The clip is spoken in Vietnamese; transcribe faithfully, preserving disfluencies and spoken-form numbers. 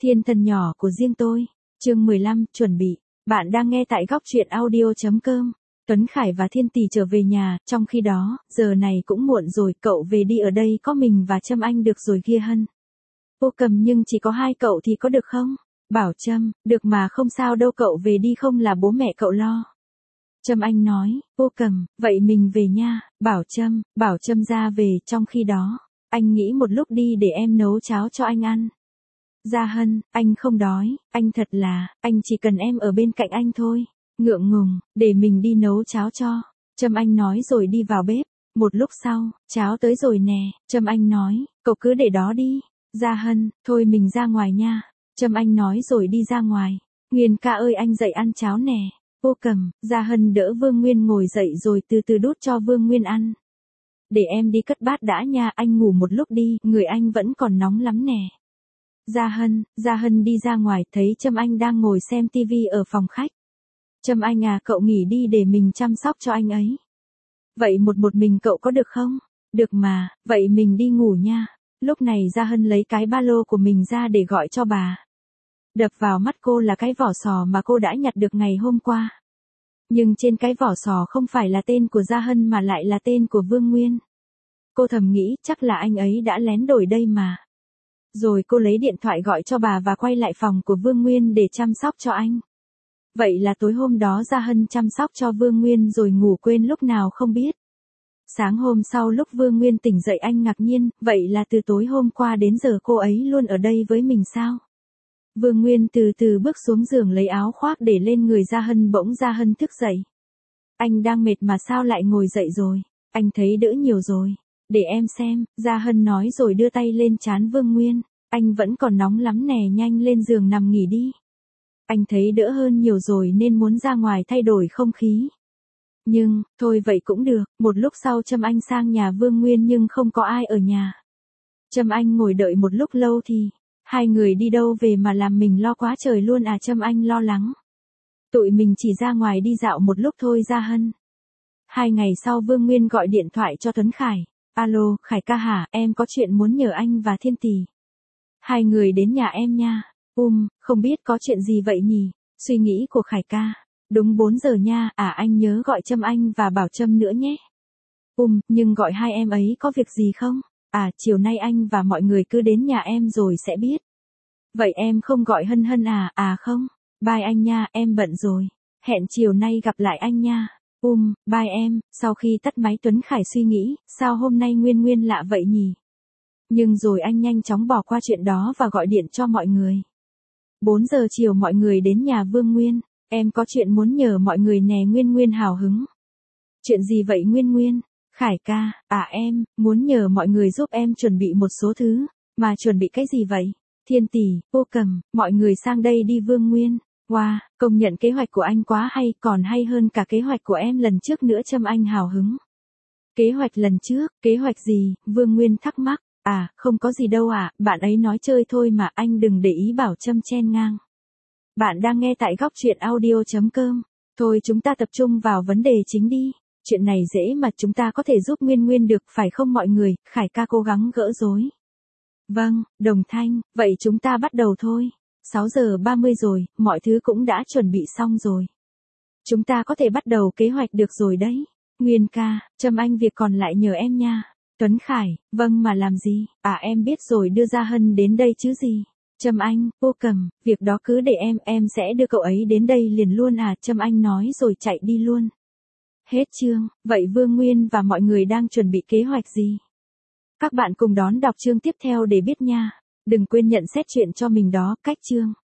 Thiên thần nhỏ của riêng tôi. Chương mười lăm, chuẩn bị. Bạn đang nghe tại góc truyện audio.com. Tuấn Khải và Thiên Tỷ trở về nhà, trong khi đó, giờ này cũng muộn rồi, cậu về đi, ở đây có mình và Trâm Anh được rồi kia Hân. Vô Cầm, nhưng chỉ có hai cậu thì có được không? Bảo Trâm, được mà, không sao đâu, cậu về đi, không là bố mẹ cậu lo. Trâm Anh nói, Vô Cầm, vậy mình về nha. Bảo Trâm, Bảo Trâm ra về, trong khi đó, anh nghĩ một lúc đi để em nấu cháo cho anh ăn. Gia Hân, anh không đói, anh thật là, anh chỉ cần em ở bên cạnh anh thôi. Ngượng ngùng, để mình đi nấu cháo cho. Trâm Anh nói rồi đi vào bếp. Một lúc sau, cháo tới rồi nè. Trâm Anh nói, cậu cứ để đó đi. Gia Hân, thôi mình ra ngoài nha. Trâm Anh nói rồi đi ra ngoài. Nguyên ca ơi, anh dậy ăn cháo nè. Vô Cầm, Gia Hân đỡ Vương Nguyên ngồi dậy rồi từ từ đút cho Vương Nguyên ăn. Để em đi cất bát đã nha, anh ngủ một lúc đi, người anh vẫn còn nóng lắm nè. Gia Hân, Gia Hân đi ra ngoài, thấy Trâm Anh đang ngồi xem tivi ở phòng khách. Trâm Anh à, cậu nghỉ đi để mình chăm sóc cho anh ấy. Vậy một một mình cậu có được không? Được mà, vậy mình đi ngủ nha. Lúc này Gia Hân lấy cái ba lô của mình ra để gọi cho bà. Đập vào mắt cô là cái vỏ sò mà cô đã nhặt được ngày hôm qua. Nhưng trên cái vỏ sò không phải là tên của Gia Hân mà lại là tên của Vương Nguyên. Cô thầm nghĩ chắc là anh ấy đã lén đổi đây mà. Rồi cô lấy điện thoại gọi cho bà và quay lại phòng của Vương Nguyên để chăm sóc cho anh. Vậy là tối hôm đó Gia Hân chăm sóc cho Vương Nguyên rồi ngủ quên lúc nào không biết. Sáng hôm sau lúc Vương Nguyên tỉnh dậy anh ngạc nhiên, vậy là từ tối hôm qua đến giờ cô ấy luôn ở đây với mình sao? Vương Nguyên từ từ bước xuống giường lấy áo khoác để lên người Gia Hân, bỗng Gia Hân thức dậy. Anh đang mệt mà sao lại ngồi dậy rồi? Anh thấy đỡ nhiều rồi. Để em xem, Gia Hân nói rồi đưa tay lên trán Vương Nguyên. Anh vẫn còn nóng lắm nè, nhanh lên giường nằm nghỉ đi. Anh thấy đỡ hơn nhiều rồi nên muốn ra ngoài thay đổi không khí. Nhưng, thôi vậy cũng được. Một lúc sau Trâm Anh sang nhà Vương Nguyên nhưng không có ai ở nhà. Trâm Anh ngồi đợi một lúc lâu thì, hai người đi đâu về mà làm mình lo quá trời luôn à? Trâm Anh lo lắng. Tụi mình chỉ ra ngoài đi dạo một lúc thôi Gia Hân. Hai ngày sau Vương Nguyên gọi điện thoại cho Tuấn Khải. Alo, Khải ca hả, em có chuyện muốn nhờ anh và Thiên Tỷ. Hai người đến nhà em nha. Um, không biết có chuyện gì vậy nhỉ? Suy nghĩ của Khải ca. Đúng bốn giờ nha, à anh nhớ gọi Trâm Anh và Bảo Trâm nữa nhé. Um, nhưng gọi hai em ấy có việc gì không? À, chiều nay anh và mọi người cứ đến nhà em rồi sẽ biết. Vậy em không gọi Hân Hân à? À không, bye anh nha, em bận rồi. Hẹn chiều nay gặp lại anh nha. Um, bye em. Sau khi tắt máy Tuấn Khải suy nghĩ, sao hôm nay Nguyên Nguyên lạ vậy nhỉ? Nhưng rồi anh nhanh chóng bỏ qua chuyện đó và gọi điện cho mọi người. bốn giờ chiều mọi người đến nhà Vương Nguyên. Em có chuyện muốn nhờ mọi người nè. Nguyên Nguyên hào hứng. Chuyện gì vậy Nguyên Nguyên? Khải ca, à em, muốn nhờ mọi người giúp em chuẩn bị một số thứ. Mà chuẩn bị cái gì vậy? Thiên Tỷ, Vô Cầm, mọi người sang đây đi Vương Nguyên. Wow, công nhận kế hoạch của anh quá hay, còn hay hơn cả kế hoạch của em lần trước nữa. Trâm Anh hào hứng. Kế hoạch lần trước, kế hoạch gì? Vương Nguyên thắc mắc. À, không có gì đâu ạ, à, bạn ấy nói chơi thôi mà, anh đừng để ý. Bảo Trâm chen ngang. Bạn đang nghe tại góc truyện audio.com. Thôi chúng ta tập trung vào vấn đề chính đi. Chuyện này dễ mà, chúng ta có thể giúp Nguyên Nguyên được, phải không mọi người? Khải ca cố gắng gỡ rối. Vâng, đồng thanh, vậy chúng ta bắt đầu thôi. sáu giờ ba mươi rồi, mọi thứ cũng đã chuẩn bị xong rồi. Chúng ta có thể bắt đầu kế hoạch được rồi đấy. Nguyên ca, Trâm Anh việc còn lại nhờ em nha. Tuấn Khải, vâng mà làm gì? À em biết rồi, đưa Gia Hân đến đây chứ gì. Trâm Anh, Vô Cầm, việc đó cứ để em, em sẽ đưa cậu ấy đến đây liền luôn à? Trâm Anh nói rồi chạy đi luôn. Hết chương, vậy Vương Nguyên và mọi người đang chuẩn bị kế hoạch gì? Các bạn cùng đón đọc chương tiếp theo để biết nha. Đừng quên nhận xét chuyện cho mình đó, cách chương.